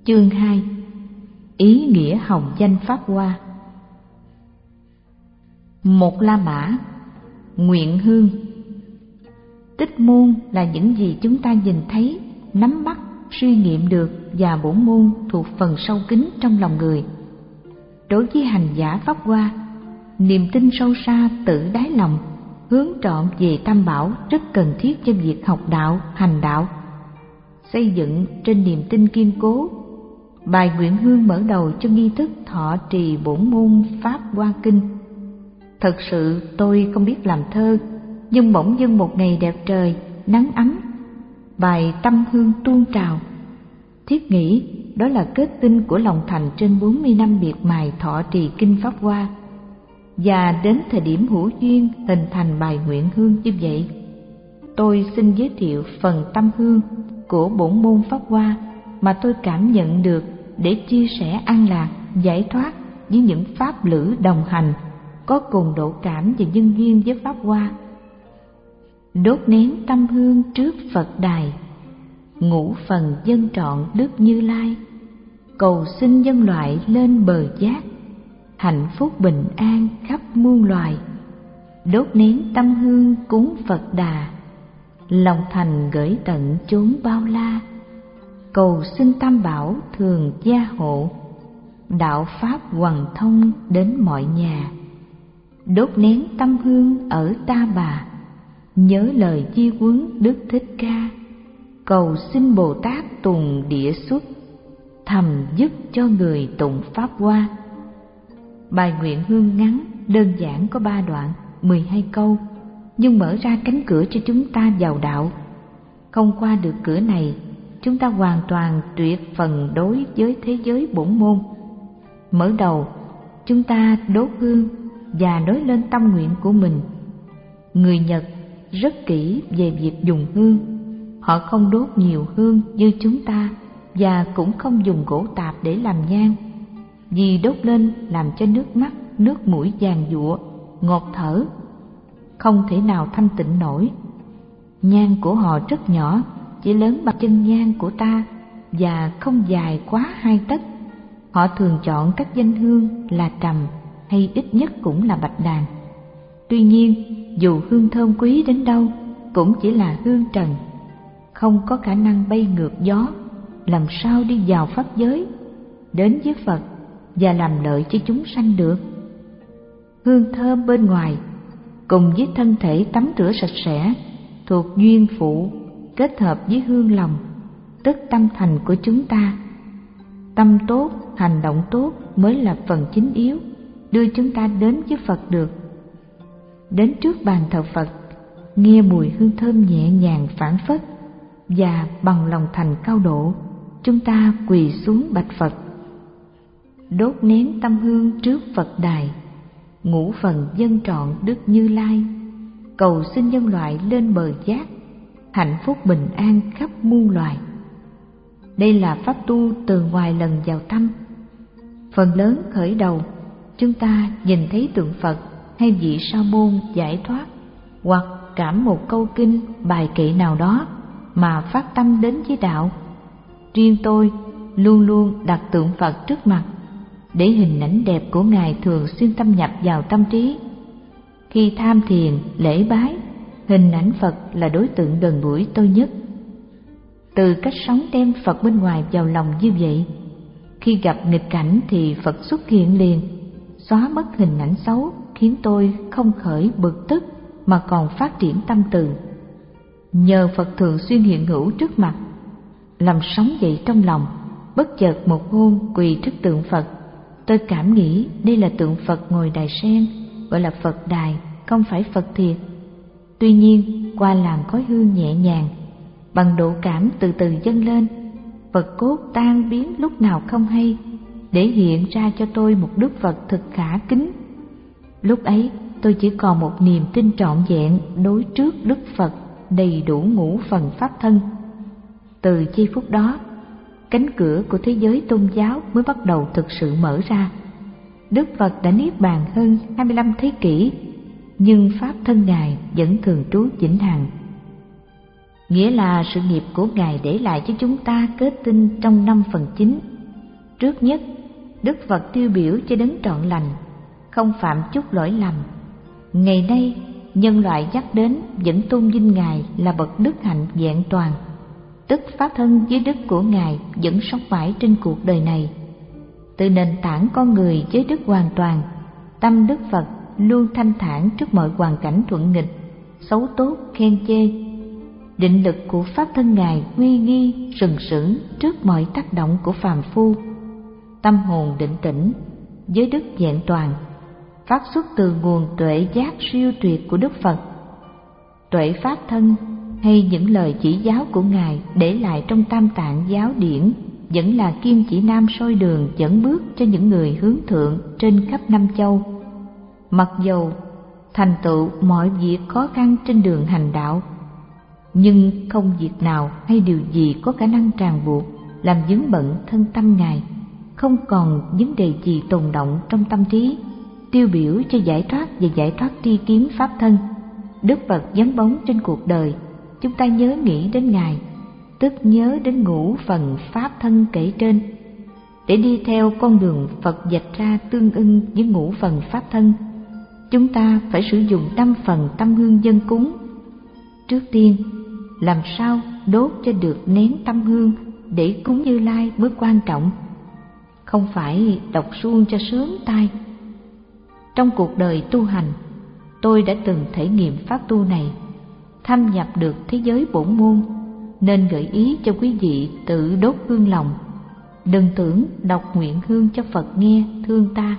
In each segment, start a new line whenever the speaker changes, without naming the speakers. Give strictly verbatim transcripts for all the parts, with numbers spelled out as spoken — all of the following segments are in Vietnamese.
Chương hai. Ý nghĩa hồng danh Pháp Hoa. Một La Mã, nguyện hương. Tích môn là những gì chúng ta nhìn thấy, nắm bắt, suy nghiệm được, và bổn môn thuộc phần sâu kín trong lòng người. Đối với hành giả Pháp Hoa, niềm tin sâu xa tự đáy lòng, hướng trọn về Tam Bảo rất cần thiết cho việc học đạo, hành đạo. Xây dựng trên niềm tin kiên cố, bài nguyện hương mở đầu cho nghi thức thọ trì bổn môn Pháp Hoa Kinh. Thật sự tôi không biết làm thơ, nhưng bỗng dưng một ngày đẹp trời, nắng ấm, bài tâm hương tuôn trào. Thiết nghĩ đó là kết tinh của lòng thành trên bốn mươi năm miệt mài thọ trì kinh Pháp Hoa, và đến thời điểm hữu duyên hình thành bài nguyện hương như vậy. Tôi xin giới thiệu phần tâm hương của bổn môn Pháp Hoa mà tôi cảm nhận được để chia sẻ an lạc, giải thoát với những pháp lữ đồng hành có cùng độ cảm và nhân duyên với Pháp Hoa. Đốt nén tâm hương trước Phật đài, ngũ phần dân trọn Đức Như Lai, cầu xin nhân loại lên bờ giác, hạnh phúc bình an khắp muôn loài. Đốt nén tâm hương cúng Phật đà, lòng thành gửi tận chốn bao la, cầu xin Tam Bảo thường gia hộ, đạo pháp hoằng thông đến mọi nhà. Đốt nén tâm hương ở Ta Bà, nhớ lời di huấn Đức Thích Ca, cầu xin Bồ Tát tùng địa xuất, thầm dứt cho người tụng Pháp Hoa. Bài nguyện hương ngắn, đơn giản có ba đoạn, mười hai câu, nhưng mở ra cánh cửa cho chúng ta vào đạo. Không qua được cửa này, chúng ta hoàn toàn tuyệt phần đối với thế giới bổn môn. Mở đầu, chúng ta đốt hương và nói lên tâm nguyện của mình. Người Nhật rất kỹ về việc dùng hương. Họ không đốt nhiều hương như chúng ta, và cũng không dùng gỗ tạp để làm nhang, vì đốt lên làm cho nước mắt, nước mũi vàng giụa, ngột thở, không thể nào thanh tịnh nổi. Nhang của họ rất nhỏ, chỉ lớn bằng chân nhang của ta, và không dài quá hai tấc. Họ thường chọn các danh hương là trầm, hay ít nhất cũng là bạch đàn. Tuy nhiên, dù hương thơm quý đến đâu, cũng chỉ là hương trần, không có khả năng bay ngược gió, làm sao đi vào pháp giới, đến với Phật và làm lợi cho chúng sanh được. Hương thơm bên ngoài cùng với thân thể tắm rửa sạch sẽ thuộc duyên phụ, kết hợp với hương lòng, tức tâm thành của chúng ta. Tâm tốt, hành động tốt mới là phần chính yếu đưa chúng ta đến với Phật được. Đến trước bàn thờ Phật, nghe mùi hương thơm nhẹ nhàng phảng phất, và bằng lòng thành cao độ, chúng ta quỳ xuống bạch Phật. Đốt nén tâm hương trước Phật đài, ngũ phần dân trọn Đức Như Lai, cầu xin nhân loại lên bờ giác, hạnh phúc bình an khắp muôn loài. Đây là pháp tu từ ngoài lần vào tâm. Phần lớn khởi đầu, chúng ta nhìn thấy tượng Phật hay vị sa môn giải thoát, hoặc cảm một câu kinh, bài kệ nào đó mà phát tâm đến với đạo. Riêng tôi luôn luôn đặt tượng Phật trước mặt, để hình ảnh đẹp của Ngài thường xuyên thâm nhập vào tâm trí. Khi tham thiền, lễ bái, hình ảnh Phật là đối tượng gần gũi tôi nhất. Từ cách sống đem Phật bên ngoài vào lòng như vậy, khi gặp nghịch cảnh thì Phật xuất hiện liền, xóa mất hình ảnh xấu, khiến tôi không khởi bực tức mà còn phát triển tâm từ. Nhờ Phật thường xuyên hiện hữu trước mặt, làm sống dậy trong lòng. Bất chợt một hôm quỳ trước tượng Phật, tôi cảm nghĩ đây là tượng Phật ngồi đài sen, gọi là Phật đài, không phải Phật thiệt. Tuy nhiên, qua làn khói hương nhẹ nhàng, bằng độ cảm từ từ dâng lên, Phật cốt tan biến lúc nào không hay, để hiện ra cho tôi một Đức Phật thực khả kính. Lúc ấy, tôi chỉ còn một niềm tin trọn vẹn đối trước Đức Phật đầy đủ ngũ phần pháp thân. Từ giây phút đó, cánh cửa của thế giới tôn giáo mới bắt đầu thực sự mở ra. Đức Phật đã niết bàn hơn hai mươi lăm thế kỷ, nhưng pháp thân Ngài vẫn thường trú vĩnh hằng. Nghĩa là sự nghiệp của Ngài để lại cho chúng ta kết tinh trong năm phần chính Trước nhất, Đức Phật tiêu biểu cho đấng trọn lành, không phạm chút lỗi lầm. Ngày nay, nhân loại nhắc đến vẫn tôn vinh Ngài là bậc đức hạnh vẹn toàn, tức pháp thân với đức của Ngài vẫn sống mãi trên cuộc đời này. Từ nền tảng con người với đức hoàn toàn, tâm Đức Phật luôn thanh thản trước mọi hoàn cảnh thuận nghịch, xấu tốt, khen chê. Định lực của pháp thân Ngài uy nghi sừng sững trước mọi tác động của phàm phu. Tâm hồn định tĩnh với đức vẹn toàn, phát xuất từ nguồn tuệ giác siêu tuyệt của Đức Phật. Tuệ pháp thân hay những lời chỉ giáo của Ngài để lại trong Tam Tạng giáo điển vẫn là kim chỉ nam soi đường dẫn bước cho những người hướng thượng trên khắp năm châu. Mặc dầu thành tựu mọi việc khó khăn trên đường hành đạo, nhưng không việc nào hay điều gì có khả năng ràng buộc làm vướng bận thân tâm Ngài, không còn vấn đề gì tồn động trong tâm trí. Tiêu biểu cho giải thoát và giải thoát tri kiến pháp thân, Đức Phật vắng bóng trên cuộc đời, chúng ta nhớ nghĩ đến Ngài, tức nhớ đến ngũ phần pháp thân kể trên. Để đi theo con đường Phật vạch ra tương ưng với ngũ phần pháp thân, chúng ta phải sử dụng năm phần tâm hương dâng cúng. Trước tiên, làm sao đốt cho được nén tâm hương để cúng Như Lai mới quan trọng, không phải đọc suông cho sướng tai. Trong cuộc đời tu hành, tôi đã từng thể nghiệm pháp tu này, thâm nhập được thế giới bổn môn, nên gợi ý cho quý vị tự đốt hương lòng. Đừng tưởng đọc nguyện hương cho Phật nghe thương ta.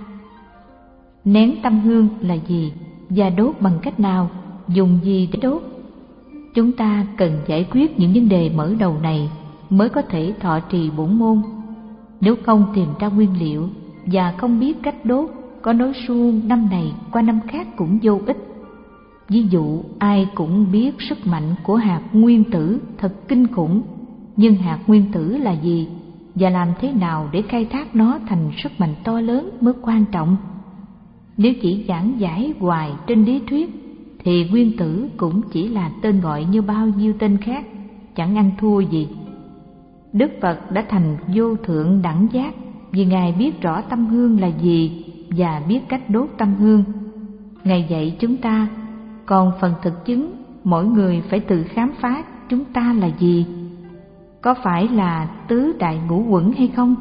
Nén tâm hương là gì và đốt bằng cách nào, dùng gì để đốt? Chúng ta cần giải quyết những vấn đề mở đầu này mới có thể thọ trì bổn môn. Nếu không tìm ra nguyên liệu và không biết cách đốt, có nói suông năm này qua năm khác cũng vô ích. Ví dụ, ai cũng biết sức mạnh của hạt nguyên tử thật kinh khủng, nhưng hạt nguyên tử là gì và làm thế nào để khai thác nó thành sức mạnh to lớn mới quan trọng. Nếu chỉ giảng giải hoài trên lý thuyết thì nguyên tử cũng chỉ là tên gọi như bao nhiêu tên khác, chẳng ăn thua gì. Đức Phật đã thành vô thượng đẳng giác vì Ngài biết rõ tâm hương là gì và biết cách đốt tâm hương. Ngài dạy chúng ta, còn phần thực chứng mỗi người phải tự khám phá chúng ta là gì. Có phải là tứ đại ngũ uẩn hay không?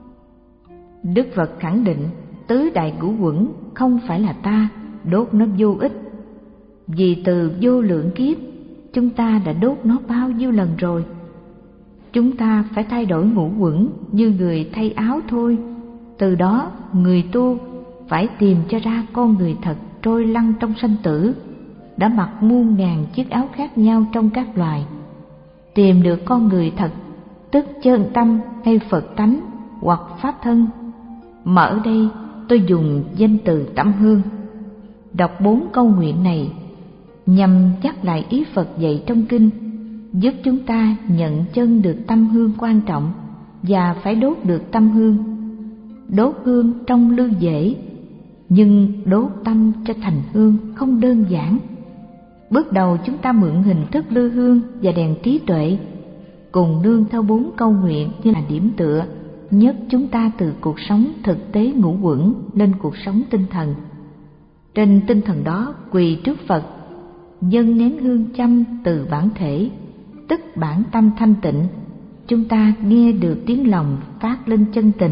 Đức Phật khẳng định tứ đại ngũ uẩn không phải là ta, đốt nó vô ích. Vì từ vô lượng kiếp, chúng ta đã đốt nó bao nhiêu lần rồi. Chúng ta phải thay đổi ngũ uẩn như người thay áo thôi. Từ đó, người tu phải tìm cho ra con người thật trôi lăn trong sanh tử, đã mặc muôn ngàn chiếc áo khác nhau trong các loài. Tìm được con người thật, tức chân tâm hay Phật tánh hoặc pháp thân, mà ở đây tôi dùng danh từ tâm hương. Đọc bốn câu nguyện này nhằm nhắc lại ý Phật dạy trong kinh, giúp chúng ta nhận chân được tâm hương quan trọng và phải đốt được tâm hương. Đốt hương trong lư dễ, nhưng đốt tâm cho thành hương không đơn giản. Bước đầu chúng ta mượn hình thức lư hương và đèn trí tuệ, cùng nương theo bốn câu nguyện như là điểm tựa, nhấc chúng ta từ cuộc sống thực tế ngũ uẩn lên cuộc sống tinh thần. Trên tinh thần đó quỳ trước Phật, dâng nén hương châm từ bản thể, tức bản tâm thanh tịnh, chúng ta nghe được tiếng lòng phát lên chân tình.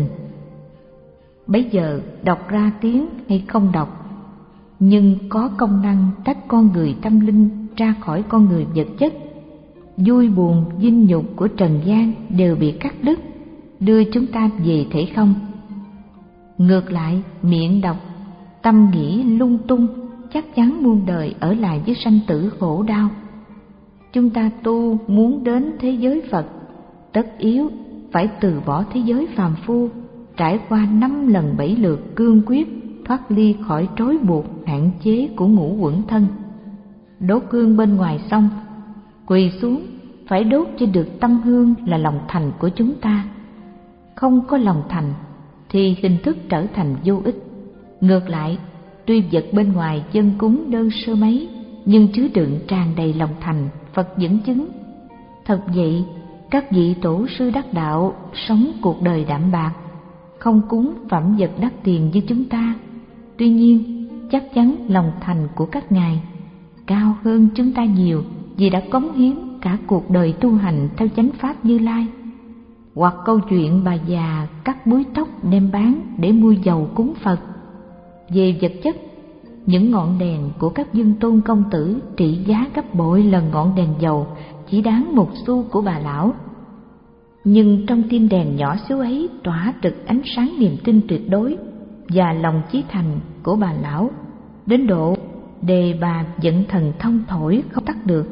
Bấy giờ đọc ra tiếng hay không đọc, nhưng có công năng tách con người tâm linh ra khỏi con người vật chất. Vui buồn vinh nhục của trần gian đều bị cắt đứt, đưa chúng ta về thể không. Ngược lại, miệng đọc, tâm nghĩ lung tung, chắc chắn muôn đời ở lại với sanh tử khổ đau. Chúng ta tu muốn đến thế giới Phật, tất yếu phải từ bỏ thế giới phàm phu, trải qua năm lần bảy lượt cương quyết, thoát ly khỏi trói buộc hạn chế của ngũ uẩn thân. Đốt hương bên ngoài xong, quỳ xuống phải đốt cho được tâm hương là lòng thành của chúng ta. Không có lòng thành thì hình thức trở thành vô ích. Ngược lại, tuy vật bên ngoài dân cúng đơn sơ mấy, nhưng chứa đựng tràn đầy lòng thành, Phật dẫn chứng. Thật vậy, các vị tổ sư đắc đạo sống cuộc đời đạm bạc, không cúng phẩm vật đắt tiền như chúng ta. Tuy nhiên, chắc chắn lòng thành của các ngài cao hơn chúng ta nhiều, vì đã cống hiến cả cuộc đời tu hành theo chánh pháp Như Lai. Hoặc câu chuyện bà già cắt búi tóc đem bán để mua dầu cúng Phật. Về vật chất, những ngọn đèn của các dương tôn công tử trị giá gấp bội lần ngọn đèn dầu chỉ đáng một xu của bà lão. Nhưng trong tim đèn nhỏ xíu ấy tỏa rực ánh sáng niềm tin tuyệt đối và lòng chí thành của bà lão, đến độ đề bà giận thần thông thổi không tắt được.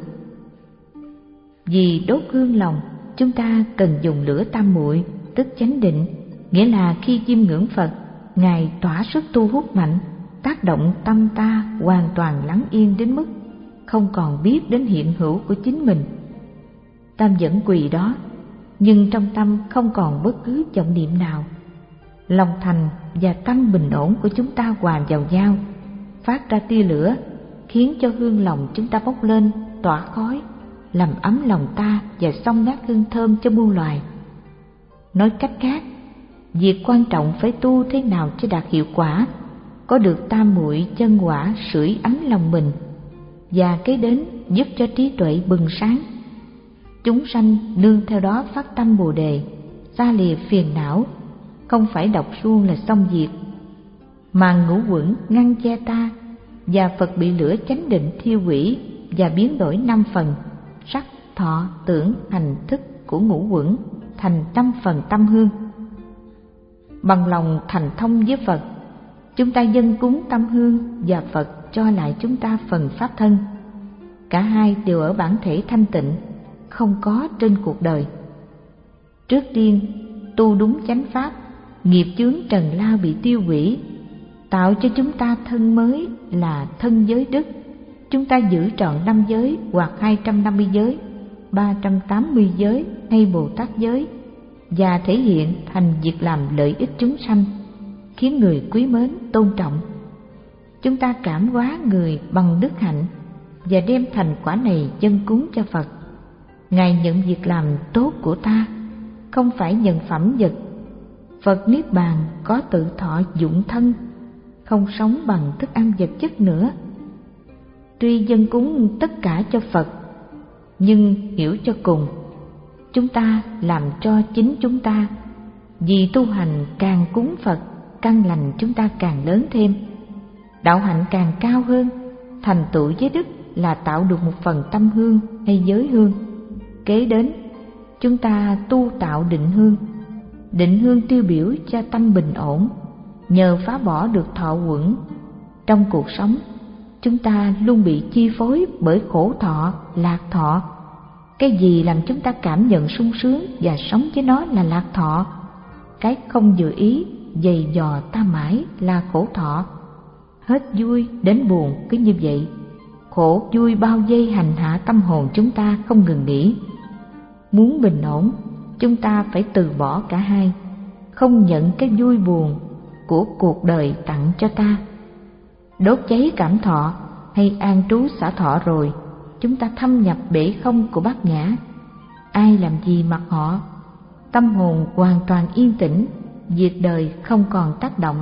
Vì đốt hương lòng, chúng ta cần dùng lửa tam muội, tức chánh định, nghĩa là khi chiêm ngưỡng Phật, ngài tỏa sức tu hút mạnh, tác động tâm ta hoàn toàn lắng yên đến mức không còn biết đến hiện hữu của chính mình. Ta vẫn quỳ đó, nhưng trong tâm không còn bất cứ vọng niệm nào. Lòng thành và tâm bình ổn của chúng ta hòa vào nhau, phát ra tia lửa, khiến cho hương lòng chúng ta bốc lên, tỏa khói, làm ấm lòng ta và xông nát hương thơm cho muôn loài. Nói cách khác, việc quan trọng phải tu thế nào cho đạt hiệu quả, có được tam muội chân quả sưởi ấm lòng mình, và kế đến giúp cho trí tuệ bừng sáng. Chúng sanh nương theo đó phát tâm Bồ đề, xa lìa phiền não, không phải đọc suông là xong việc. Màn ngũ quẩn ngăn che ta, và Phật bị lửa chánh định thiêu hủy và biến đổi năm phần sắc, thọ, tưởng, hành, thức của ngũ quẩn thành năm phần tâm hương. Bằng lòng thành thông với Phật, chúng ta dâng cúng tâm hương và Phật cho lại chúng ta phần pháp thân. Cả hai đều ở bản thể thanh tịnh, không có trên cuộc đời. Trước tiên, tu đúng chánh pháp, nghiệp chướng trần lao bị tiêu hủy, tạo cho chúng ta thân mới là thân giới đức. Chúng ta giữ trọn năm giới hoặc hai trăm năm mươi giới, ba trăm tám mươi giới hay Bồ Tát giới, và thể hiện thành việc làm lợi ích chúng sanh, khiến người quý mến tôn trọng. Chúng ta cảm hóa người bằng đức hạnh và đem thành quả này dâng cúng cho Phật. Ngài nhận việc làm tốt của ta, không phải nhận phẩm vật. Phật niết bàn có tự thọ dụng thân, không sống bằng thức ăn vật chất nữa. Tuy dâng cúng tất cả cho Phật, nhưng hiểu cho cùng, chúng ta làm cho chính chúng ta. Vì tu hành càng cúng Phật, căn lành chúng ta càng lớn thêm, đạo hạnh càng cao hơn. Thành tựu giới đức là tạo được một phần tâm hương hay giới hương. Kế đến, chúng ta tu tạo định hương. Định hương tiêu biểu cho tâm bình ổn, nhờ phá bỏ được thọ uẩn. Trong cuộc sống, chúng ta luôn bị chi phối bởi khổ thọ, lạc thọ. Cái gì làm chúng ta cảm nhận sung sướng và sống với nó là lạc thọ. Cái không vừa ý, dày dò ta mãi là khổ thọ. Hết vui đến buồn cứ như vậy. Khổ vui bao vây hành hạ tâm hồn chúng ta không ngừng nghỉ. Muốn bình ổn, chúng ta phải từ bỏ cả hai, không nhận cái vui buồn của cuộc đời tặng cho ta. Đốt cháy cảm thọ hay an trú xả thọ rồi, chúng ta thâm nhập bể không của bát nhã. Ai làm gì mặc họ, tâm hồn hoàn toàn yên tĩnh, việc đời không còn tác động.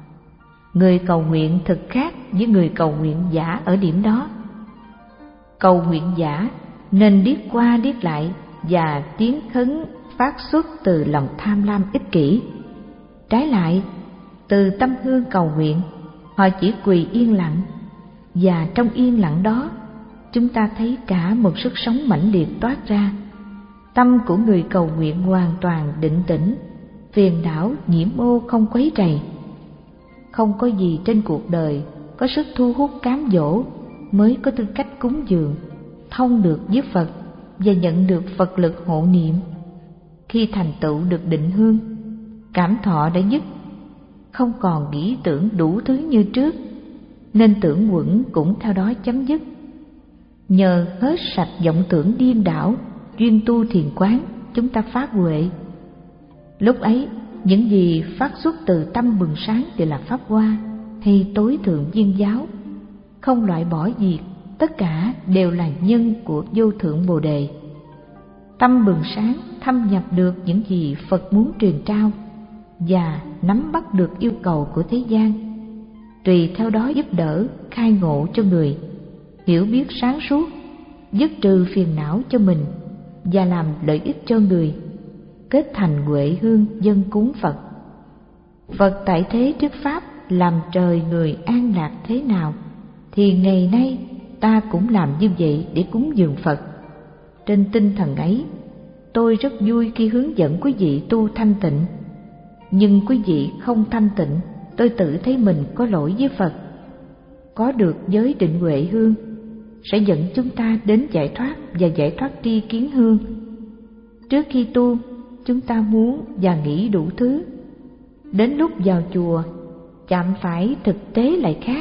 Người cầu nguyện thực khác với người cầu nguyện giả ở điểm đó. Cầu nguyện giả nên điếc qua điếc lại và tiếng khấn phát xuất từ lòng tham lam ích kỷ. Trái lại, từ tâm hương cầu nguyện, họ chỉ quỳ yên lặng, và trong yên lặng đó, chúng ta thấy cả một sức sống mãnh liệt toát ra. Tâm của người cầu nguyện hoàn toàn định tĩnh, phiền não nhiễm ô không quấy rầy. Không có gì trên cuộc đời có sức thu hút cám dỗ mới có tư cách cúng dường, thông được với Phật và nhận được Phật lực hộ niệm. Khi thành tựu được định hương, cảm thọ đã dứt, không còn nghĩ tưởng đủ thứ như trước, nên tưởng quẩn cũng theo đó chấm dứt. Nhờ hết sạch vọng tưởng điên đảo, chuyên tu thiền quán, chúng ta phát huệ. Lúc ấy, những gì phát xuất từ tâm bừng sáng đều là pháp hoa hay tối thượng viên giáo, không loại bỏ gì, tất cả đều là nhân của vô thượng Bồ đề. Tâm bừng sáng thâm nhập được những gì Phật muốn truyền trao, và nắm bắt được yêu cầu của thế gian, tùy theo đó giúp đỡ khai ngộ cho người, hiểu biết sáng suốt, dứt trừ phiền não cho mình và làm lợi ích cho người, kết thành huệ hương dâng cúng Phật. Phật tại thế trước pháp làm trời người an lạc thế nào, thì ngày nay ta cũng làm như vậy để cúng dường Phật. Trên tinh thần ấy, tôi rất vui khi hướng dẫn quý vị tu thanh tịnh. Nhưng quý vị không thanh tịnh, tôi tự thấy mình có lỗi với Phật. Có được giới định huệ hương sẽ dẫn chúng ta đến giải thoát và giải thoát tri kiến hương. Trước khi tu, chúng ta muốn và nghĩ đủ thứ. Đến lúc vào chùa, chạm phải thực tế lại khác.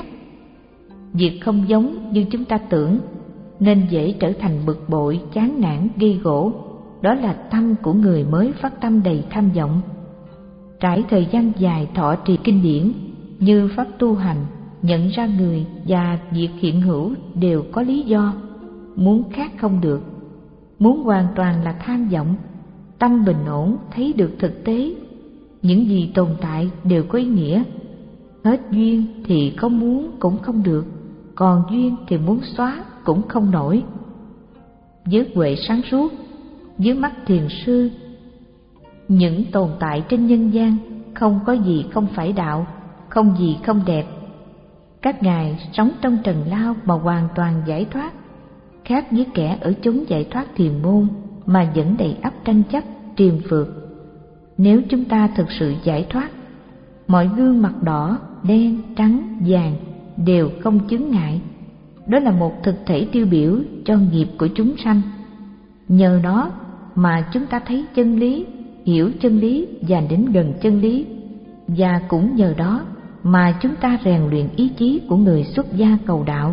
Việc không giống như chúng ta tưởng, nên dễ trở thành bực bội, chán nản, gây gổ. Đó là tâm của người mới phát tâm đầy tham vọng. Trải thời gian dài thọ trì kinh điển như pháp tu hành, nhận ra người và việc hiện hữu đều có lý do. Muốn khác không được, muốn hoàn toàn là tham vọng. Tâm bình ổn thấy được thực tế, những gì tồn tại đều có ý nghĩa. Hết duyên thì không muốn cũng không được, còn duyên thì muốn xóa cũng không nổi. Với huệ sáng suốt, dưới mắt thiền sư, những tồn tại trên nhân gian không có gì không phải đạo, không gì không đẹp. Các ngài sống trong trần lao mà hoàn toàn giải thoát, khác với kẻ ở chốn giải thoát thiền môn mà vẫn đầy ắp tranh chấp, triền phượt. Nếu chúng ta thực sự giải thoát, mọi gương mặt đỏ, đen, trắng, vàng đều không chướng ngại. Đó là một thực thể tiêu biểu cho nghiệp của chúng sanh. Nhờ đó mà chúng ta thấy chân lý, hiểu chân lý và đến gần chân lý. Và cũng nhờ đó mà chúng ta rèn luyện ý chí của người xuất gia cầu đạo.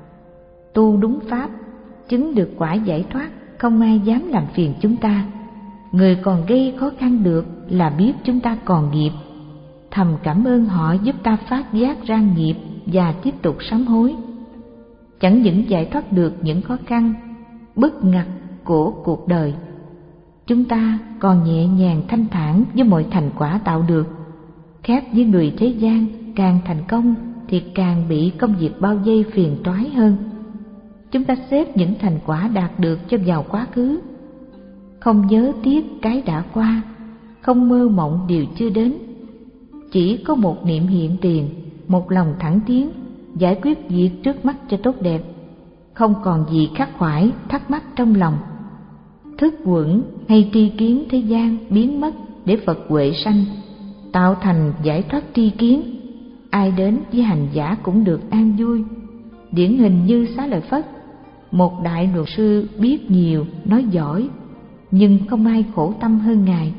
Tu đúng pháp, chứng được quả giải thoát, không ai dám làm phiền chúng ta. Người còn gây khó khăn được là biết chúng ta còn nghiệp. Thầm cảm ơn họ giúp ta phát giác ra nghiệp và tiếp tục sám hối. Chẳng những giải thoát được những khó khăn, bức ngặt của cuộc đời, chúng ta còn nhẹ nhàng thanh thản với mọi thành quả tạo được. Khác với người thế gian, càng thành công thì càng bị công việc bao vây phiền toái hơn. Chúng ta xếp những thành quả đạt được cho vào quá khứ, không nhớ tiếc cái đã qua, không mơ mộng điều chưa đến. Chỉ có một niệm hiện tiền, một lòng thẳng tiến, giải quyết việc trước mắt cho tốt đẹp, không còn gì khắc khoải, thắc mắc trong lòng. Thức quẩn hay tri kiến thế gian biến mất để Phật huệ sanh, tạo thành giải thoát tri kiến. Ai đến với hành giả cũng được an vui. Điển hình như Xá Lợi Phất, một đại luật sư biết nhiều, nói giỏi, nhưng không ai khổ tâm hơn ngài.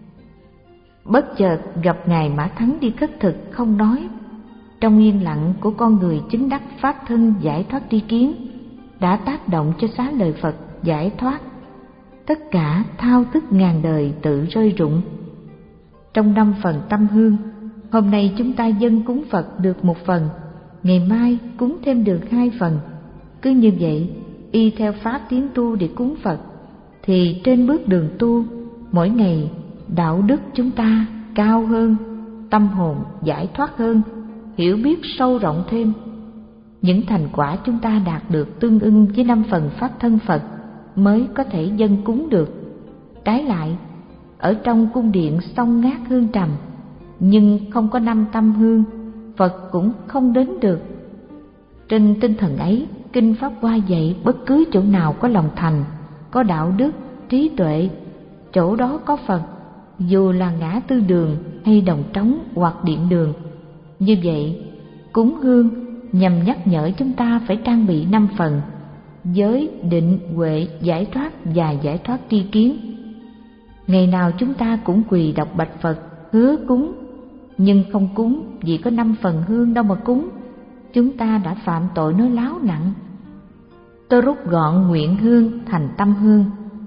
Bất chợt gặp ngài Mã Thắng đi khất thực không nói. Trong yên lặng của con người chứng đắc pháp thân giải thoát tri kiến đã tác động cho Xá Lợi Phật giải thoát. Tất cả thao thức ngàn đời tự rơi rụng. Trong năm phần tâm hương, hôm nay chúng ta dâng cúng Phật được một phần, ngày mai cúng thêm được hai phần. Cứ như vậy, y theo pháp tiến tu để cúng Phật, thì trên bước đường tu, mỗi ngày đạo đức chúng ta cao hơn, tâm hồn giải thoát hơn, hiểu biết sâu rộng thêm. Những thành quả chúng ta đạt được tương ưng với năm phần pháp thân Phật mới có thể dâng cúng được. Trái lại, ở trong cung điện xông ngát hương trầm, nhưng không có năm tâm hương, Phật cũng không đến được. Trên tinh thần ấy, Kinh Pháp Hoa dạy bất cứ chỗ nào có lòng thành, có đạo đức, trí tuệ, chỗ đó có Phật, dù là ngã tư đường hay đồng trống hoặc điện đường. Như vậy, cúng hương nhằm nhắc nhở chúng ta phải trang bị năm phần: giới, định, huệ, giải thoát và giải thoát tri kiến. Ngày nào chúng ta cũng quỳ đọc bạch Phật, hứa cúng, nhưng không cúng vì có năm phần hương đâu mà cúng. Chúng ta đã phạm tội nói láo nặng. Tôi rút gọn nguyện hương thành tâm hương,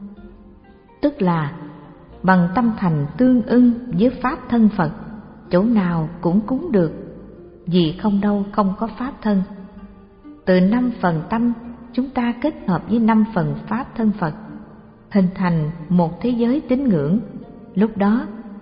tức là bằng tâm thành tương ưng với pháp thân Phật, chỗ nào cũng cúng được, vì không đâu không có pháp thân. Từ năm phần tâm chúng ta kết hợp với năm phần pháp thân Phật, hình thành một thế giới tín ngưỡng. Lúc đó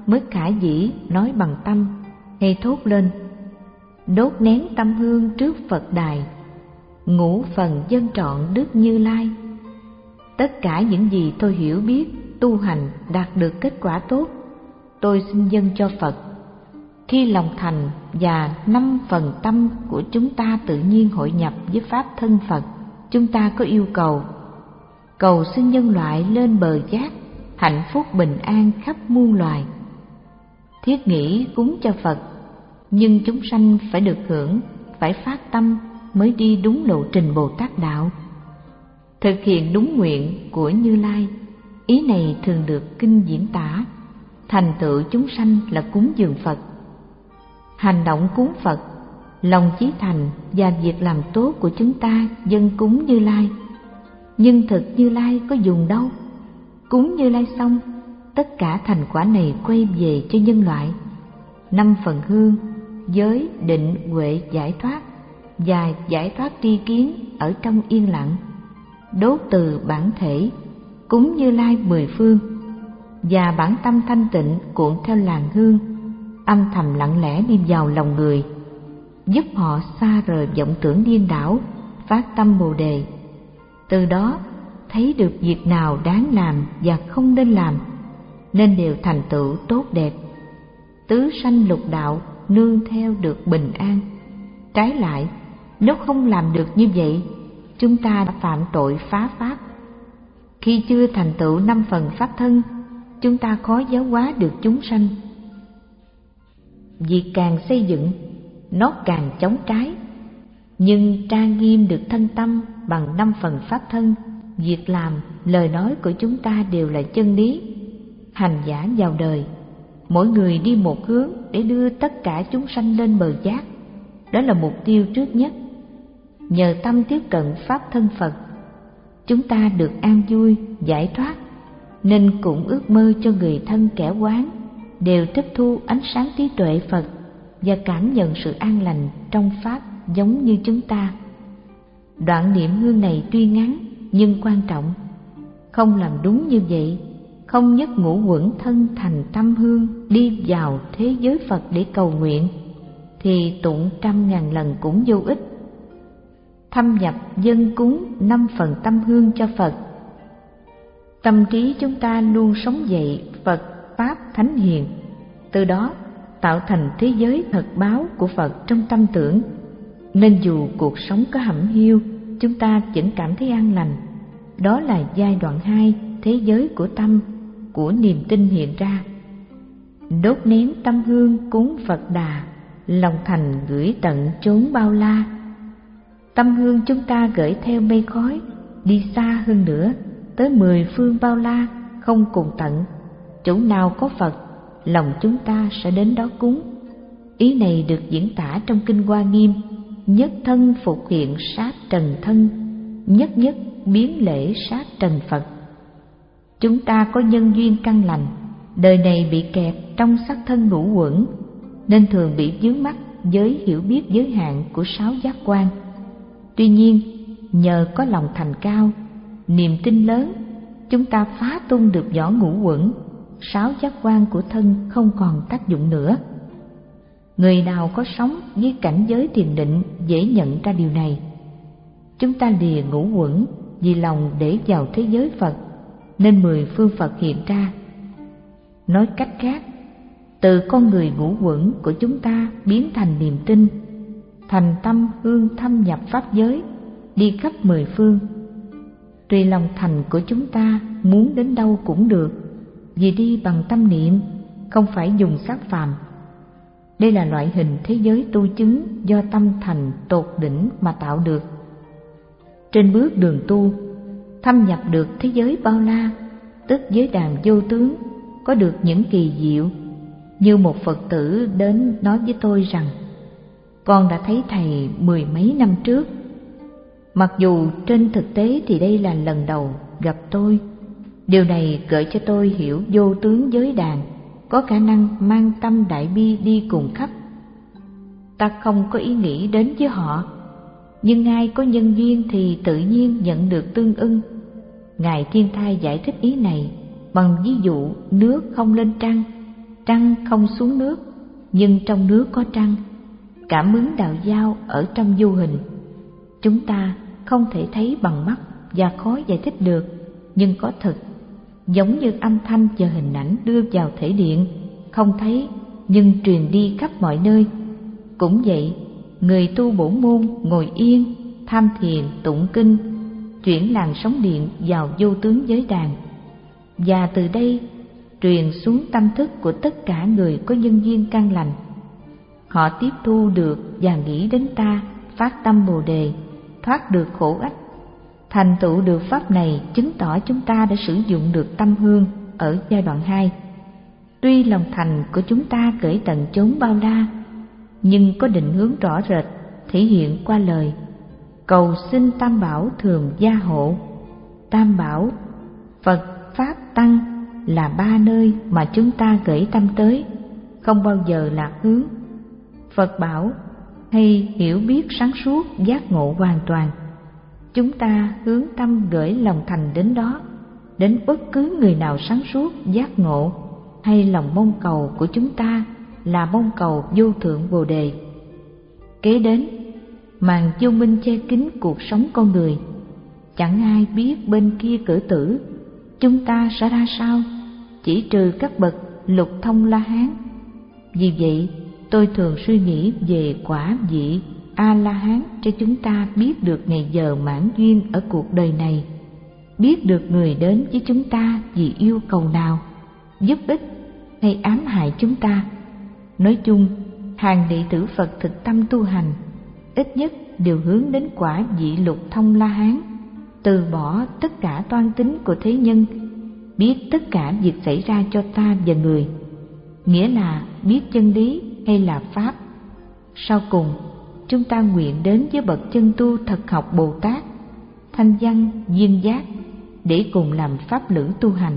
mới khả dĩ nói bằng tâm hay thốt lên: đốt nén tâm hương trước Phật đài, ngũ phần dâng trọn Đức Như Lai. Tất cả những gì tôi hiểu biết, tu hành đạt được kết quả tốt, tôi xin dâng cho Phật. Khi lòng thành và năm phần tâm của chúng ta tự nhiên hội nhập với pháp thân Phật, chúng ta có yêu cầu cầu xin nhân loại lên bờ giác, hạnh phúc bình an khắp muôn loài. Thiết nghĩ cúng cho Phật, nhưng chúng sanh phải được hưởng, phải phát tâm mới đi đúng lộ trình Bồ Tát đạo. Thực hiện đúng nguyện của Như Lai, ý này thường được kinh diễn tả. Thành tựu chúng sanh là cúng dường Phật. Hành động cúng Phật, lòng chí thành và việc làm tốt của chúng ta dâng cúng Như Lai. Nhưng thực Như Lai có dùng đâu? Cúng Như Lai xong, tất cả thành quả này quay về cho nhân loại. Năm phần hương, giới, định, huệ, giải thoát và giải thoát tri kiến ở trong yên lặng, đốt từ bản thể, cúng Như Lai mười phương, và bản tâm thanh tịnh cuộn theo làn hương, âm thầm lặng lẽ đi vào lòng người, giúp họ xa rời vọng tưởng điên đảo, phát tâm Bồ đề. Từ đó thấy được việc nào đáng làm và không nên làm, nên đều thành tựu tốt đẹp. Tứ sanh lục đạo nương theo được bình an. Trái lại, nếu không làm được như vậy, chúng ta đã phạm tội phá pháp. Khi chưa thành tựu năm phần pháp thân, chúng ta khó giáo hóa được chúng sanh. Việc càng xây dựng, nó càng chống trái. Nhưng trang nghiêm được thân tâm bằng năm phần pháp thân, việc làm, lời nói của chúng ta đều là chân lý. Hành giả vào đời, mỗi người đi một hướng để đưa tất cả chúng sanh lên bờ giác. Đó là mục tiêu trước nhất. Nhờ tâm tiếp cận pháp thân Phật, chúng ta được an vui, giải thoát, nên cũng ước mơ cho người thân kẻ oán đều tiếp thu ánh sáng trí tuệ Phật và cảm nhận sự an lành trong pháp giống như chúng ta. Đoạn niệm hương này tuy ngắn nhưng quan trọng. Không làm đúng như vậy, không nhất ngũ quẩn thân thành tâm hương đi vào thế giới Phật để cầu nguyện, thì tụng trăm ngàn lần cũng vô ích. Thâm nhập dâng cúng năm phần tâm hương cho Phật, tâm trí chúng ta luôn sống dậy Phật Pháp Thánh Hiền, từ đó tạo thành thế giới thật báo của Phật trong tâm tưởng. Nên dù cuộc sống có hẩm hiu, chúng ta vẫn cảm thấy an lành. Đó là giai đoạn hai, thế giới của tâm, của niềm tin hiện ra. Đốt nén tâm hương cúng Phật đà, lòng thành gửi tận chốn bao la. Tâm hương chúng ta gửi theo mây khói, đi xa hơn nữa, tới mười phương bao la, không cùng tận. Chỗ nào có Phật, lòng chúng ta sẽ đến đó cúng. Ý này được diễn tả trong Kinh Hoa Nghiêm: nhất thân phục hiện sát trần thân, nhất nhất biến lễ sát trần Phật. Chúng ta có nhân duyên căn lành, đời này bị kẹt trong sắc thân ngũ uẩn, nên thường bị vướng mắc với hiểu biết giới hạn của sáu giác quan. Tuy nhiên, nhờ có lòng thành cao, niềm tin lớn, chúng ta phá tung được vỏ ngũ uẩn, sáu giác quan của thân không còn tác dụng nữa. Người nào có sống với cảnh giới thiền định dễ nhận ra điều này. Chúng ta lìa ngũ uẩn vì lòng để vào thế giới Phật, nên mười phương Phật hiện ra. Nói cách khác, từ con người ngũ uẩn của chúng ta biến thành niềm tin, thành tâm hương thâm nhập pháp giới, đi khắp mười phương. Tùy lòng thành của chúng ta muốn đến đâu cũng được, vì đi bằng tâm niệm, không phải dùng xác phàm. Đây là loại hình thế giới tu chứng do tâm thành tột đỉnh mà tạo được. Trên bước đường tu, thâm nhập được thế giới bao la, tức giới đàm vô tướng, có được những kỳ diệu. Như một Phật tử đến nói với tôi rằng: con đã thấy thầy mười mấy năm trước. Mặc dù trên thực tế thì đây là lần đầu gặp tôi, điều này gợi cho tôi hiểu vô tướng giới đàn có khả năng mang tâm đại bi đi cùng khắp. Ta không có ý nghĩ đến với họ, nhưng ai có nhân duyên thì tự nhiên nhận được tương ưng. Ngài Thiên Thai giải thích ý này bằng ví dụ nước không lên trăng, Trăng không xuống nước, nhưng trong nước có trăng. Cảm ứng đạo giao ở trong vô hình. Chúng ta không thể thấy bằng mắt và khó giải thích được, nhưng có thực. Giống như âm thanh và hình ảnh đưa vào thể điện, không thấy nhưng truyền đi khắp mọi nơi. Cũng vậy, người tu bổn môn ngồi yên, tham thiền, tụng kinh, chuyển làn sóng điện vào vô tướng giới đàn, và từ đây truyền xuống tâm thức của tất cả người có nhân duyên căn lành. Họ tiếp thu được và nghĩ đến ta, phát tâm Bồ đề, thoát được khổ ách. Thành tựu được pháp này chứng tỏ chúng ta đã sử dụng được tâm hương ở giai đoạn hai. Tuy lòng thành của chúng ta cởi tận chốn bao la, nhưng có định hướng rõ rệt thể hiện qua lời cầu xin Tam Bảo thường gia hộ. Tam Bảo, Phật, Pháp, Tăng là ba nơi mà chúng ta gửi tâm tới, không bao giờ lạc hướng. Phật bảo hay hiểu biết sáng suốt, giác ngộ hoàn toàn. Chúng ta hướng tâm gửi lòng thành đến đó, đến bất cứ người nào sáng suốt, giác ngộ, hay lòng mong cầu của chúng ta là mong cầu vô thượng Bồ đề. Kế đến, màn vô minh che kín cuộc sống con người, chẳng ai biết bên kia cửa tử chúng ta sẽ ra sao, chỉ trừ các bậc lục thông La Hán. Vì vậy, tôi thường suy nghĩ về quả vị A La Hán cho chúng ta biết được ngày giờ mãn duyên ở cuộc đời này, biết được người đến với chúng ta vì yêu cầu nào, giúp ích hay ám hại chúng ta. Nói chung, hàng đệ tử Phật thực tâm tu hành, ít nhất đều hướng đến quả vị lục thông La Hán, từ bỏ tất cả toan tính của thế nhân, biết tất cả việc xảy ra cho ta và người, nghĩa là biết chân lý hay là pháp. Sau cùng, chúng ta nguyện đến với bậc chân tu thật học Bồ Tát, Thanh Văn, Duyên Giác để cùng làm pháp lữ tu hành.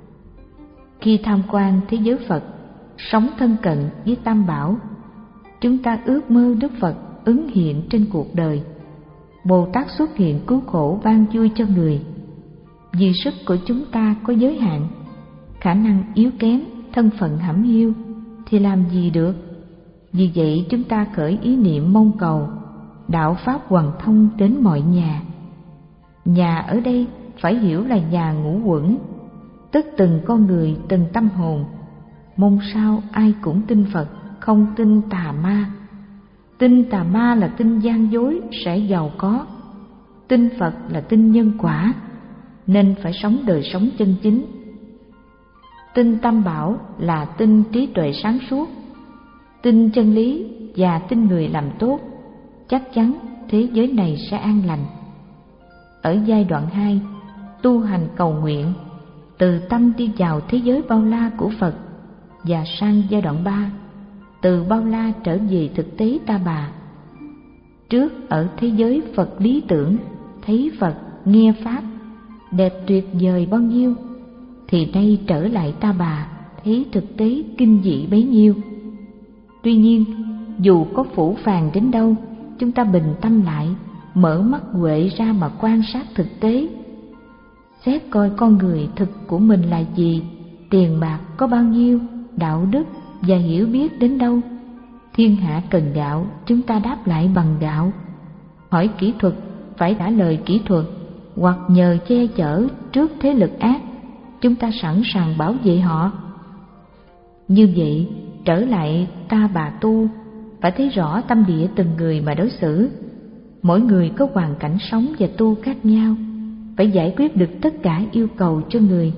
Khi tham quan thế giới Phật, sống thân cận với Tam Bảo, chúng ta ước mơ Đức Phật ứng hiện trên cuộc đời. Bồ Tát xuất hiện cứu khổ ban vui cho người. Vì sức của chúng ta có giới hạn, khả năng yếu kém, thân phận hãm hiu thì làm gì được. Vì vậy chúng ta khởi ý niệm mong cầu đạo pháp hoàn thông đến mọi nhà. Nhà ở đây phải hiểu là nhà ngũ quẩn, tức từng con người, từng tâm hồn. Mong sao ai cũng tin Phật, không tin tà ma. Tin tà ma là tin gian dối sẽ giàu có, tin Phật là tin nhân quả, nên phải sống đời sống chân chính. Tin Tam Bảo là tin trí tuệ sáng suốt, tin chân lý và tin người làm tốt, chắc chắn thế giới này sẽ an lành. Ở giai đoạn hai, tu hành cầu nguyện, từ tâm đi vào thế giới bao la của Phật, và sang giai đoạn ba, từ bao la trở về thực tế Ta Bà. Trước ở thế giới Phật lý tưởng, thấy Phật, nghe Pháp, đẹp tuyệt vời bao nhiêu, thì nay trở lại Ta Bà, thấy thực tế kinh dị bấy nhiêu. Tuy nhiên, dù có phũ phàng đến đâu, chúng ta bình tâm lại, mở mắt huệ ra mà quan sát thực tế. Xét coi con người thực của mình là gì, tiền bạc có bao nhiêu, đạo đức và hiểu biết đến đâu. Thiên hạ cần gạo, chúng ta đáp lại bằng gạo. Hỏi kỹ thuật, phải trả lời kỹ thuật, hoặc nhờ che chở trước thế lực ác, chúng ta sẵn sàng bảo vệ họ. Như vậy, trở lại Ta Bà tu, phải thấy rõ tâm địa từng người mà đối xử. Mỗi người có hoàn cảnh sống và tu khác nhau, phải giải quyết được tất cả yêu cầu cho người.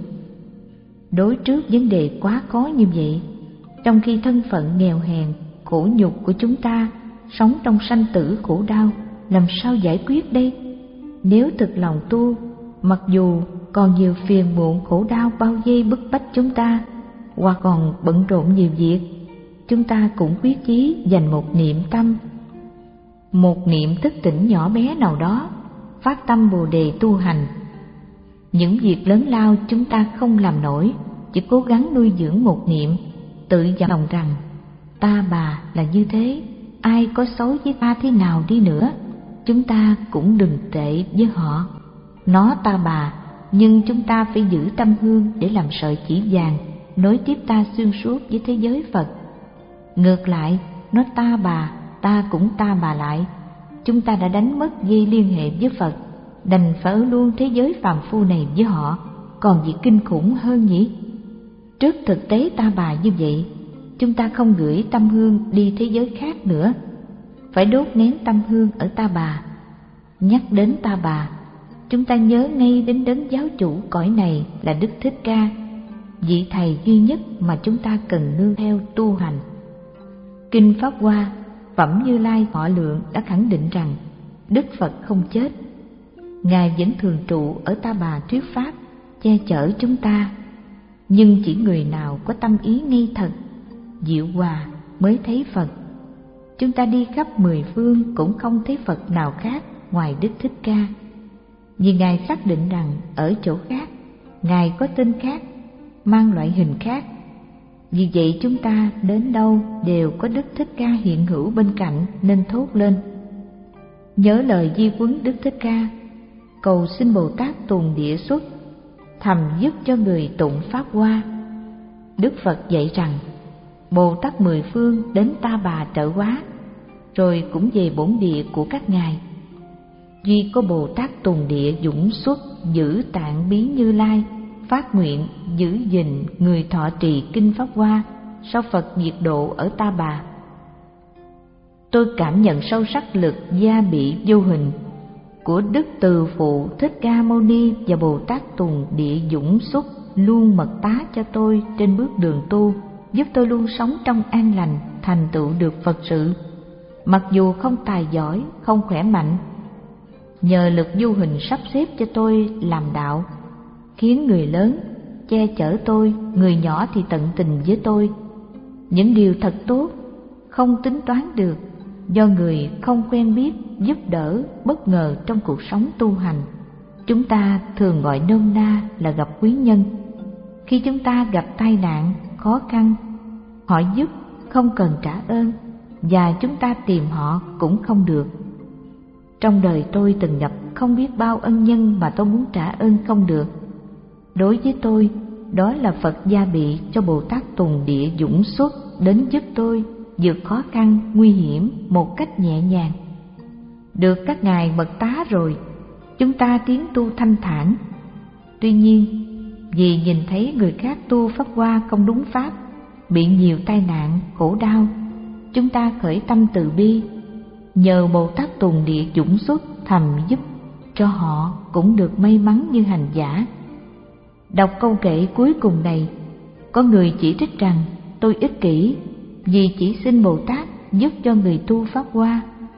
Đối trước vấn đề quá khó như vậy, trong khi thân phận nghèo hèn, khổ nhục của chúng ta, sống trong sanh tử khổ đau, làm sao giải quyết đây? Nếu thực lòng tu, mặc dù còn nhiều phiền muộn khổ đau bao vây bức bách chúng ta, hoặc còn bận rộn nhiều việc, chúng ta cũng quyết chí dành một niệm tâm, một niệm thức tỉnh nhỏ bé nào đó, phát tâm Bồ đề tu hành. Những việc lớn lao chúng ta không làm nổi, chỉ cố gắng nuôi dưỡng một niệm, tự dặn lòng rằng Ta Bà là như thế, ai có xấu với ta thế nào đi nữa, chúng ta cũng đừng tệ với họ. Nó Ta Bà, nhưng chúng ta phải giữ tâm hương để làm sợi chỉ vàng, nối tiếp ta xuyên suốt với thế giới Phật. Ngược lại, nó ta bà, ta cũng ta bà lại. Chúng ta đã đánh mất dây liên hệ với Phật, đành phải ở luôn thế giới phàm phu này với họ. Còn gì kinh khủng hơn nhỉ? Trước thực tế ta bà như vậy, chúng ta không gửi tâm hương đi thế giới khác nữa, phải đốt nén tâm hương ở ta bà. Nhắc đến ta bà, chúng ta nhớ ngay đến đấng giáo chủ cõi này là Đức Thích Ca, vị thầy duy nhất mà chúng ta cần nương theo tu hành. Kinh Pháp Hoa, Phẩm Như Lai Thọ Lượng đã khẳng định rằng Đức Phật không chết. Ngài vẫn thường trụ ở ta bà thuyết pháp, che chở chúng ta. Nhưng chỉ người nào có tâm ý nghi thật, diệu hòa mới thấy Phật. Chúng ta đi khắp mười phương cũng không thấy Phật nào khác ngoài Đức Thích Ca, vì Ngài xác định rằng ở chỗ khác Ngài có tên khác, mang loại hình khác. Vì vậy chúng ta đến đâu đều có Đức Thích Ca hiện hữu bên cạnh, nên thốt lên: nhớ lời di huấn Đức Thích Ca, cầu xin Bồ Tát Tùng Địa Xuất, thầm giúp cho người tụng Pháp Hoa. Đức Phật dạy rằng Bồ Tát mười phương đến ta bà trợ hóa, rồi cũng về bổn địa của các ngài. Duy có Bồ Tát Tùng Địa Dũng Xuất giữ tạng bí Như Lai, phát nguyện giữ gìn người thọ trì kinh Pháp Hoa sau Phật diệt độ ở ta bà. Tôi cảm nhận sâu sắc lực gia bị vô hình của Đức Từ Phụ Thích Ca Mâu Ni và Bồ Tát Tùng Địa Dũng Xuất luôn mật tá cho tôi trên bước đường tu, giúp tôi luôn sống trong an lành, thành tựu được Phật sự. Mặc dù không tài giỏi, không khỏe mạnh, nhờ lực vô hình sắp xếp cho tôi làm đạo, khiến người lớn che chở tôi, người nhỏ thì tận tình với tôi. Những điều thật tốt, không tính toán được, do người không quen biết giúp đỡ bất ngờ trong cuộc sống tu hành. Chúng ta thường gọi nôm na là gặp quý nhân. Khi chúng ta gặp tai nạn, khó khăn, họ giúp không cần trả ơn, và chúng ta tìm họ cũng không được. Trong đời tôi từng gặp không biết bao ân nhân mà tôi muốn trả ơn không được. Đối với tôi, đó là Phật gia bị cho Bồ Tát Tùng Địa Dũng Xuất đến giúp tôi vượt khó khăn, nguy hiểm một cách nhẹ nhàng. Được các ngài mật tá rồi, chúng ta tiến tu thanh thản. Tuy nhiên, vì nhìn thấy người khác tu Pháp Hoa không đúng pháp, bị nhiều tai nạn, khổ đau, chúng ta khởi tâm từ bi, nhờ Bồ Tát Tùng Địa Dũng Xuất thầm giúp cho họ cũng được may mắn như hành giả. Đọc câu kệ cuối cùng này, có người chỉ trích rằng tôi ích kỷ vì chỉ xin Bồ Tát giúp cho người tu Pháp Hoa.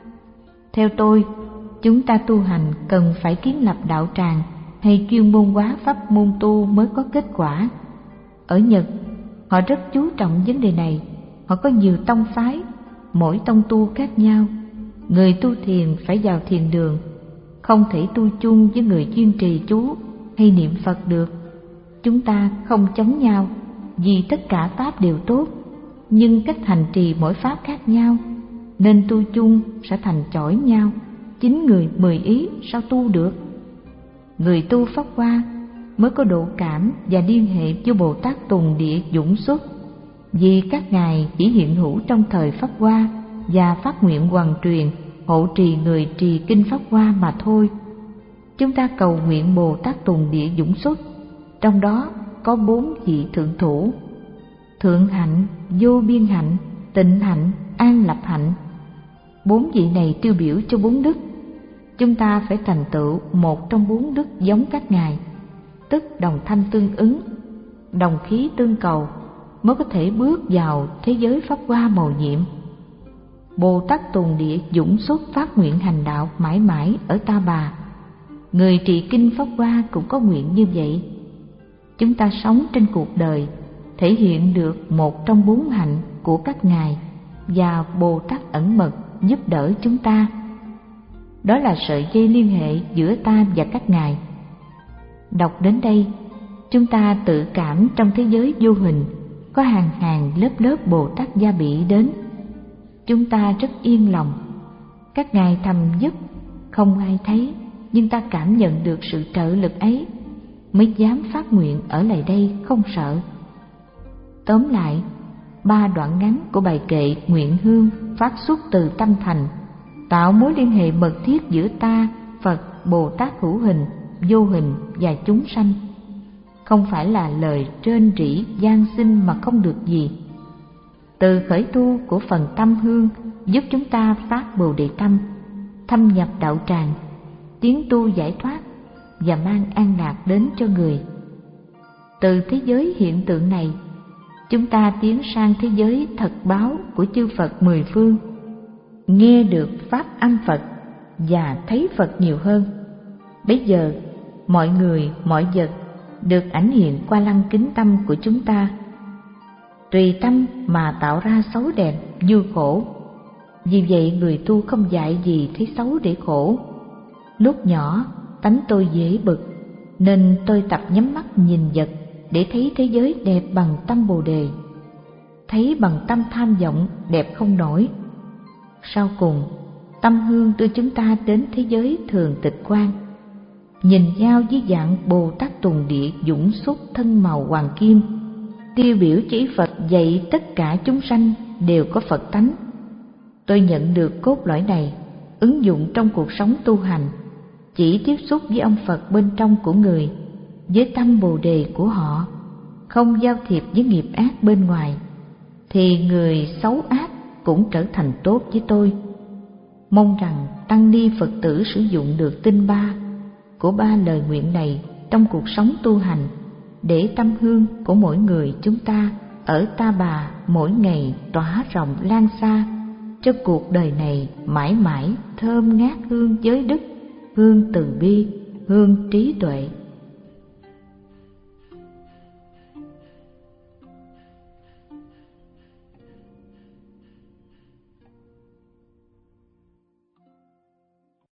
Theo tôi, chúng ta tu hành cần phải kiến lập đạo tràng hay chuyên môn hóa pháp môn tu mới có kết quả. Ở Nhật, họ rất chú trọng vấn đề này. Họ có nhiều tông phái, mỗi tông tu khác nhau. Người tu thiền phải vào thiền đường, không thể tu chung với người chuyên trì chú hay niệm Phật được. Chúng ta không chống nhau, vì tất cả pháp đều tốt, nhưng cách hành trì mỗi pháp khác nhau, nên tu chung sẽ thành chổi nhau. Chín người mười ý sao tu được? Người tu Pháp Hoa mới có độ cảm và liên hệ với Bồ Tát Tùng Địa Dũng Xuất, vì các ngài chỉ hiện hữu trong thời Pháp Hoa và phát nguyện hoàn truyền hộ trì người trì kinh Pháp Hoa mà thôi. Chúng ta cầu nguyện Bồ Tát Tùng Địa Dũng Xuất, trong đó có bốn vị thượng thủ: thượng hạnh, vô biên hạnh, tịnh hạnh, an lập hạnh. Bốn vị này tiêu biểu cho bốn đức. Chúng ta phải thành tựu một trong bốn đức giống các ngài, tức đồng thanh tương ứng, đồng khí tương cầu, mới có thể bước vào thế giới Pháp Hoa mầu nhiệm. Bồ Tát Tùng Địa Dũng Xuất phát nguyện hành đạo mãi mãi ở ta bà. Người trì kinh Pháp Hoa cũng có nguyện như vậy. Chúng ta sống trên cuộc đời thể hiện được một trong bốn hạnh của các ngài, và Bồ Tát ẩn mật giúp đỡ chúng ta. Đó là sợi dây liên hệ giữa ta và các ngài. Đọc đến đây, chúng ta tự cảm trong thế giới vô hình có hàng hàng lớp lớp Bồ Tát gia bị đến. Chúng ta rất yên lòng. Các ngài thầm giúp, không ai thấy, nhưng ta cảm nhận được sự trợ lực ấy, mới dám phát nguyện ở lại đây không sợ. Tóm lại, ba đoạn ngắn của bài kệ Nguyện Hương phát xuất từ tâm thành, tạo mối liên hệ mật thiết giữa ta, Phật, Bồ Tát hữu hình, vô hình và chúng sanh. Không phải là lời trên rỉ van xin mà không được gì. Từ khởi tu của phần tâm hương giúp chúng ta phát Bồ Đề tâm, thâm nhập đạo tràng, tiến tu giải thoát và mang an lạc đến cho người. Từ thế giới hiện tượng này, chúng ta tiến sang thế giới thật báo của chư Phật mười phương, nghe được pháp âm Phật và thấy Phật nhiều hơn. Bây giờ, mọi người, mọi vật được ảnh hiện qua lăng kính tâm của chúng ta. Tùy tâm mà tạo ra xấu đẹp, vui khổ. Vì vậy người tu không dạy gì thấy xấu để khổ. Lúc nhỏ, tánh tôi dễ bực, nên tôi tập nhắm mắt nhìn vật để thấy thế giới đẹp bằng tâm Bồ Đề. Thấy bằng tâm tham vọng đẹp không nổi. Sau cùng, tâm hương đưa chúng ta đến thế giới thường tịch quan. Nhìn nhau với dạng Bồ Tát Tùng Địa dũng xuất thân màu hoàng kim, tiêu biểu cho ý Phật dạy tất cả chúng sanh đều có Phật tánh. Tôi nhận được cốt lõi này, ứng dụng trong cuộc sống tu hành, chỉ tiếp xúc với ông Phật bên trong của người, với tâm Bồ Đề của họ, không giao thiệp với nghiệp ác bên ngoài, thì người xấu ác cũng trở thành tốt với tôi. Mong rằng tăng ni Phật tử sử dụng được tinh ba của ba lời nguyện này trong cuộc sống tu hành, để tâm hương của mỗi người chúng ta ở Ta Bà mỗi ngày tỏa rộng lan xa, cho cuộc đời này mãi mãi thơm ngát hương giới đức, hương từ bi, hương trí tuệ.